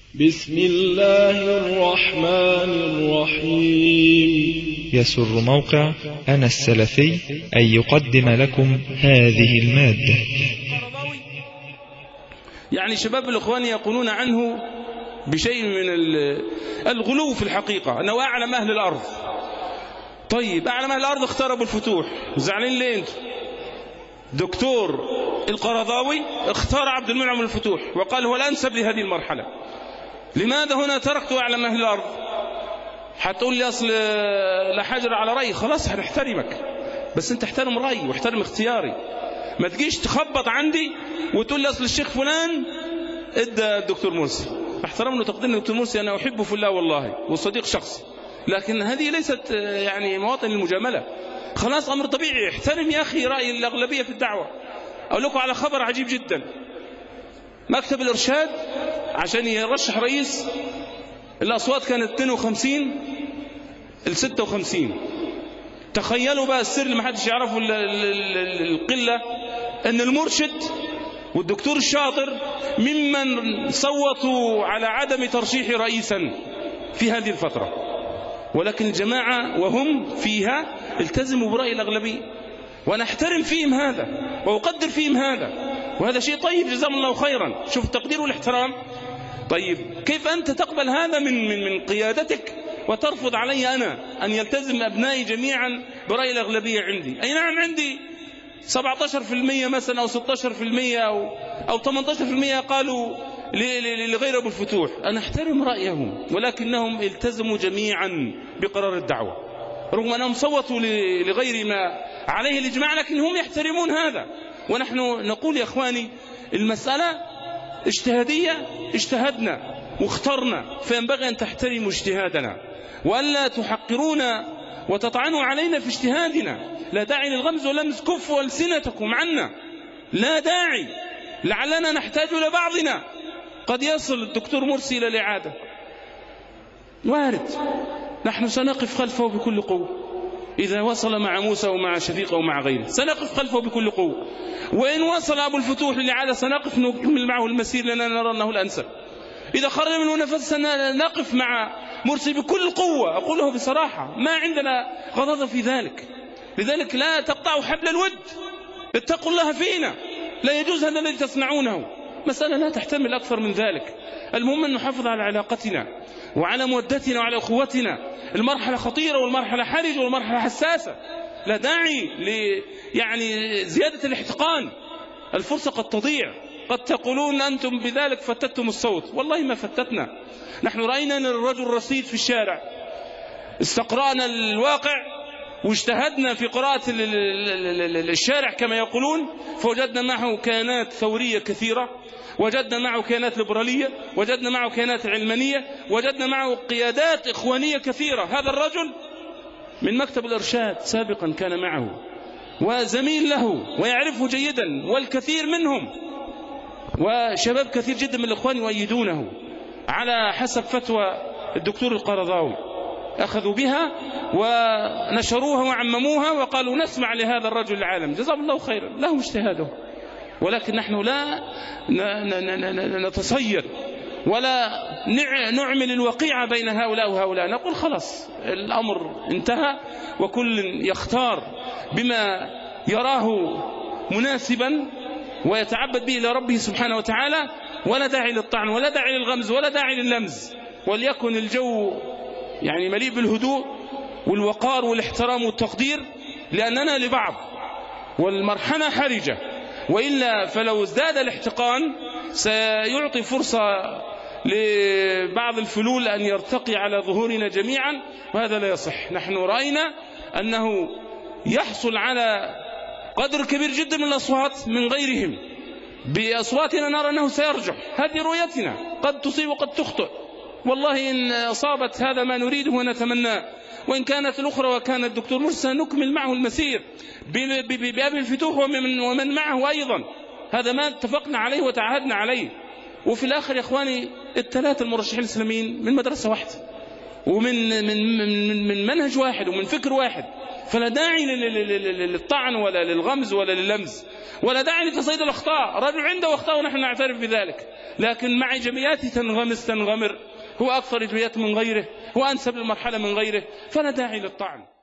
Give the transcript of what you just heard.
بسم الله الرحمن الرحيم. يسر موقع أنا السلفي أن يقدم لكم هذه المادة. يعني شباب الإخوان يقولون عنه بشيء من الغلو في الحقيقة، أنه أعلم أهل الأرض. طيب أعلم أهل الأرض اختار أبو الفتوح، زعلين ليه أنتم؟ دكتور القرضاوي اختار عبد المنعم الفتوح وقال هو الأنسب لهذه المرحلة. لماذا هنا تركت أعلم أهل الأرض؟ هتقول لي أصل لا حجر على رأيي، خلاص هنحترمك، بس أنت احترم رأيي واحترم اختياري. ما تجيش تخبط عندي وتقول لي أصل الشيخ فلان ادى الدكتور مرسي. احترمنا وتقديرنا الدكتور مرسي، أنا أحبه في الله والله والصديق شخصي، لكن هذه ليست يعني مواطن المجاملة. خلاص أمر طبيعي، احترم يا أخي رأي الأغلبية في الدعوة. أقول لكم على خبر عجيب جدا. مكتب الإرشاد عشان يرشح رئيس، الأصوات كانت 52 ل 56. تخيلوا بقى السر اللي محدش يعرفه القلة، أن المرشد والدكتور الشاطر ممن صوتوا على عدم ترشيح رئيسا في هذه الفترة، ولكن الجماعة وهم فيها التزموا برأي الأغلبية، وأنا أحترم فيهم هذا وأقدر فيهم هذا، وهذا شيء طيب جزاهم الله خيرا. شوف التقدير والاحترام. طيب كيف أنت تقبل هذا من قيادتك وترفض علي أنا أن يلتزم أبنائي جميعا برأي الأغلبية عندي؟ أي نعم عندي 17% مثلا أو 16% أو 18% قالوا لغير أبو الفتوح. أنا أحترم رأيهم، ولكنهم التزموا جميعا بقرار الدعوة رغم أنهم صوتوا لغير ما عليه الإجماع، لكن هم يحترمون هذا. ونحن نقول يا إخواني المسألة اجتهادية، اجتهدنا واخترنا، فينبغي أن تحترموا اجتهادنا وألا تحقرونا وتطعنوا علينا في اجتهادنا. لا داعي للغمز ولمز، كفوا ألسنتكم عنا، لا داعي. لعلنا نحتاج لبعضنا، قد يصل الدكتور مرسي إلى الإعادة، وارد، نحن سنقف خلفه بكل قوة. إذا وصل مع موسى ومع شفيق ومع غيره سنقف خلفه بكل قوة، وإن وصل أبو الفتوح للإعادة سنقف نكمل معه المسير لأننا نرى أنه الأنسب. إذا خرج منه نفس سنقف مع مرسي بكل قوة. أقوله بصراحة، ما عندنا غضاضة في ذلك. لذلك لا تقطعوا حبل الود، اتقوا الله فينا، لا يجوز هذا الذي تصنعونه. مسألة لا تحتمل أكثر من ذلك. المهم أن نحافظ على علاقتنا وعلى مودتنا وعلى أخوتنا. المرحلة خطيرة والمرحلة حرجة والمرحلة حساسة، لا داعي يعني زيادة الاحتقان. الفرصة قد تضيع. قد تقولون أنتم بذلك فتتم الصوت، والله ما فتتنا. نحن رأينا أن الرجل رصيد في الشارع، استقرأنا الواقع واجتهدنا في قراءة الشارع كما يقولون، فوجدنا معه كيانات ثورية كثيرة، وجدنا معه كيانات ليبرالية، وجدنا معه كيانات علمانية، وجدنا معه قيادات إخوانية كثيرة. هذا الرجل من مكتب الإرشاد سابقا كان معه وزميل له ويعرفه جيدا، والكثير منهم وشباب كثير جدا من الإخوان يؤيدونه على حسب فتوى الدكتور القرضاوي، أخذوا بها ونشروها وعمموها وقالوا نسمع لهذا الرجل العالم، جزاه الله خيرا، له اجتهاده. ولكن نحن لا نتصيد ولا نعمل الوقيعة بين هؤلاء وهؤلاء. نقول خلاص الأمر انتهى، وكل يختار بما يراه مناسبا ويتعبد به إلى ربه سبحانه وتعالى، ولا داعي للطعن ولا داعي للغمز ولا داعي لللمز. وليكن الجو يعني مليء بالهدوء والوقار والاحترام والتقدير لأننا لبعض، والمرحلة حرجة، وإلا فلو ازداد الاحتقان سيعطي فرصة لبعض الفلول أن يرتقي على ظهورنا جميعا، وهذا لا يصح. نحن رأينا أنه يحصل على قدر كبير جدا من الأصوات من غيرهم، بأصواتنا نرى أنه سيرجح، هذه رؤيتنا، قد تصيب وقد تخطئ. والله إن أصابت هذا ما نريده ونتمناه، وإن كانت الأخرى وكان الدكتور مرسي نكمل معه المسير بأبي الفتوح ومن معه أيضا. هذا ما اتفقنا عليه وتعهدنا عليه. وفي الآخر يا إخواني الثلاثة المرشحين الإسلاميين من مدرسة واحدة ومن من منهج واحد ومن فكر واحد، فلا داعي للطعن ولا للغمز ولا لللمز، ولا داعي لتصيد الأخطاء. رجل عنده أخطاء ونحن نعترف بذلك، لكن مع إيجابياته تنغمر، هو أكثر إيجابيات من غيره، هو أنسب للمرحلة من غيره، فلا داعي للطعن.